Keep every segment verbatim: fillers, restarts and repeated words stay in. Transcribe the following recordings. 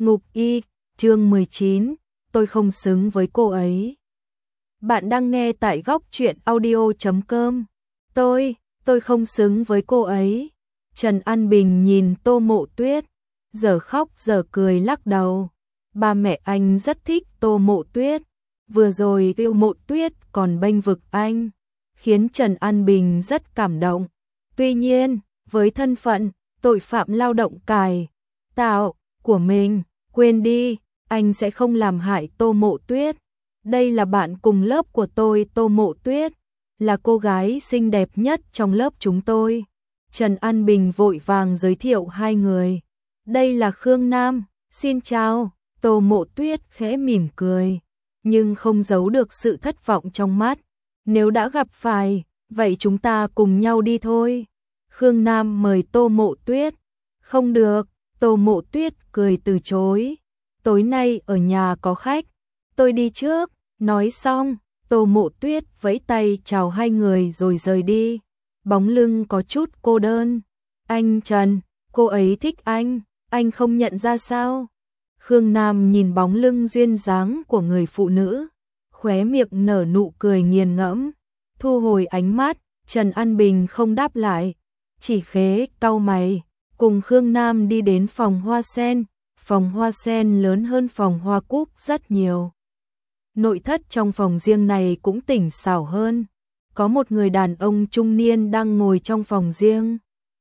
Ngục y, chương mười chín, tôi không xứng với cô ấy. Bạn đang nghe tại góc truyện audio chấm com. Tôi, tôi không xứng với cô ấy. Trần An Bình nhìn Tô Mộ Tuyết, giờ khóc giờ cười lắc đầu. Ba mẹ anh rất thích Tô Mộ Tuyết. Vừa rồi Tô Mộ Tuyết còn bênh vực anh, khiến Trần An Bình rất cảm động. Tuy nhiên, với thân phận tội phạm lao động cải tạo của mình, quên đi, anh sẽ không làm hại Tô Mộ Tuyết. Đây là bạn cùng lớp của tôi, Tô Mộ Tuyết, là cô gái xinh đẹp nhất trong lớp chúng tôi. Trần An Bình vội vàng giới thiệu hai người. Đây là Khương Nam, xin chào. Tô Mộ Tuyết khẽ mỉm cười, nhưng không giấu được sự thất vọng trong mắt. Nếu đã gặp phải, vậy chúng ta cùng nhau đi thôi. Khương Nam mời Tô Mộ Tuyết. Không được, Tô Mộ Tuyết cười từ chối. Tối nay ở nhà có khách, tôi đi trước. Nói xong, Tô Mộ Tuyết vẫy tay chào hai người rồi rời đi. Bóng lưng có chút cô đơn. Anh Trần, cô ấy thích anh, anh không nhận ra sao? Khương Nam nhìn bóng lưng duyên dáng của người phụ nữ, khóe miệng nở nụ cười nghiền ngẫm. Thu hồi ánh mắt, Trần An Bình không đáp lại, chỉ khẽ cau mày, cùng Khương Nam đi đến phòng hoa sen. Phòng hoa sen lớn hơn phòng hoa cúc rất nhiều. Nội thất trong phòng riêng này cũng tỉnh xảo hơn. Có một người đàn ông trung niên đang ngồi trong phòng riêng.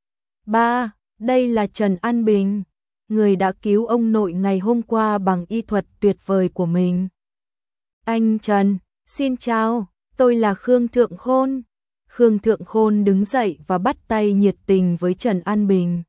Ba, đây là Trần An Bình, người đã cứu ông nội ngày hôm qua bằng y thuật tuyệt vời của mình. Anh Trần, xin chào, tôi là Khương Thượng Khôn. Khương Thượng Khôn đứng dậy và bắt tay nhiệt tình với Trần An Bình.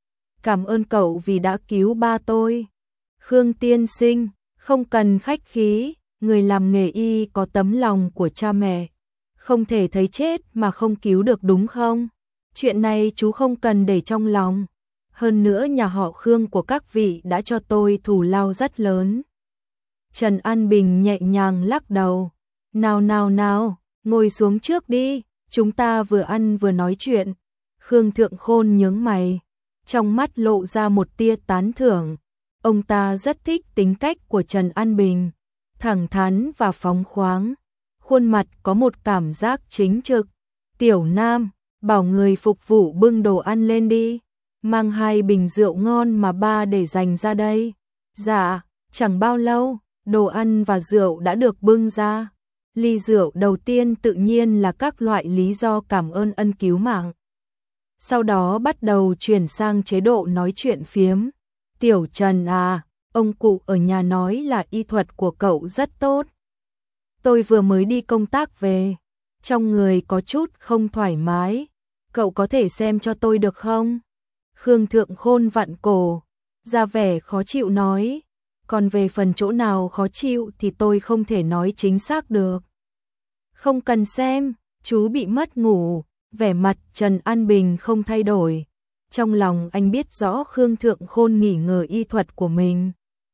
Cảm ơn cậu vì đã cứu ba tôi. Khương tiên sinh, không cần khách khí, người làm nghề y có tấm lòng của cha mẹ. Không thể thấy chết mà không cứu được đúng không? Chuyện này chú không cần để trong lòng. Hơn nữa nhà họ Khương của các vị đã cho tôi thù lao rất lớn. Trần An Bình nhẹ nhàng lắc đầu. Nào nào nào, ngồi xuống trước đi, chúng ta vừa ăn vừa nói chuyện. Khương Thượng Khôn nhướng mày, trong mắt lộ ra một tia tán thưởng. Ông ta rất thích tính cách của Trần An Bình, thẳng thắn và phóng khoáng. Khuôn mặt có một cảm giác chính trực. Tiểu Nam, bảo người phục vụ bưng đồ ăn lên đi. Mang hai bình rượu ngon mà ba để dành ra đây. Dạ, chẳng bao lâu, đồ ăn và rượu đã được bưng ra. Ly rượu đầu tiên tự nhiên là các loại lý do cảm ơn ân cứu mạng. Sau đó bắt đầu chuyển sang chế độ nói chuyện phiếm. Tiểu Trần à, ông cụ ở nhà nói là y thuật của cậu rất tốt. Tôi vừa mới đi công tác về, trong người có chút không thoải mái. Cậu có thể xem cho tôi được không? Khương Thượng Khôn vặn cổ, ra vẻ khó chịu nói. Còn về phần chỗ nào khó chịu thì tôi không thể nói chính xác được. Không cần xem, chú bị mất ngủ. Vẻ mặt Trần An Bình không thay đổi. Trong lòng anh biết rõ Khương Thượng Khôn nghi ngờ y thuật của mình.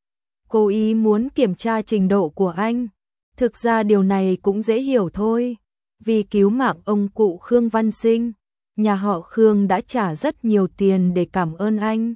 Cô ý muốn kiểm tra trình độ của anh. Thực ra điều này cũng dễ hiểu thôi. Vì cứu mạng ông cụ Khương Văn Sinh, nhà họ Khương đã trả rất nhiều tiền để cảm ơn anh.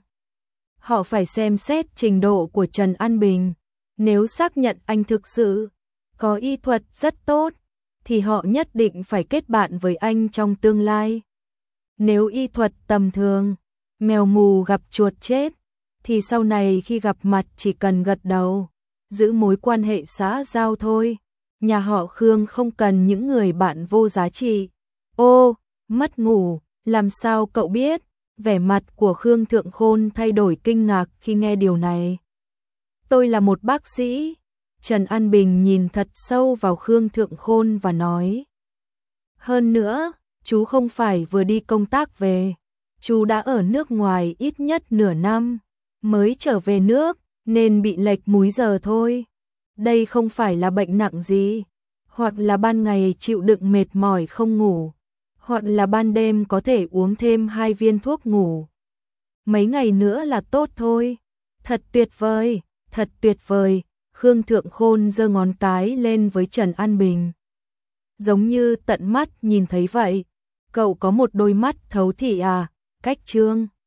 Họ phải xem xét trình độ của Trần An Bình. Nếu xác nhận anh thực sự có y thuật rất tốt, thì họ nhất định phải kết bạn với anh trong tương lai. Nếu y thuật tầm thường, mèo mù gặp chuột chết, thì sau này khi gặp mặt chỉ cần gật đầu, giữ mối quan hệ xã giao thôi. Nhà họ Khương không cần những người bạn vô giá trị. Ô, mất ngủ, làm sao cậu biết? Vẻ mặt của Khương Thượng Khôn thay đổi kinh ngạc khi nghe điều này. Tôi là một bác sĩ. Trần An Bình nhìn thật sâu vào Khương Thượng Khôn và nói. Hơn nữa, chú không phải vừa đi công tác về. Chú đã ở nước ngoài ít nhất nửa năm, mới trở về nước, nên bị lệch múi giờ thôi. Đây không phải là bệnh nặng gì, hoặc là ban ngày chịu đựng mệt mỏi không ngủ, hoặc là ban đêm có thể uống thêm hai viên thuốc ngủ. Mấy ngày nữa là tốt thôi. Thật tuyệt vời, thật tuyệt vời. Khương Thượng Khôn giơ ngón cái lên với Trần An Bình. Giống như tận mắt nhìn thấy vậy. Cậu có một đôi mắt thấu thị à, cách trương.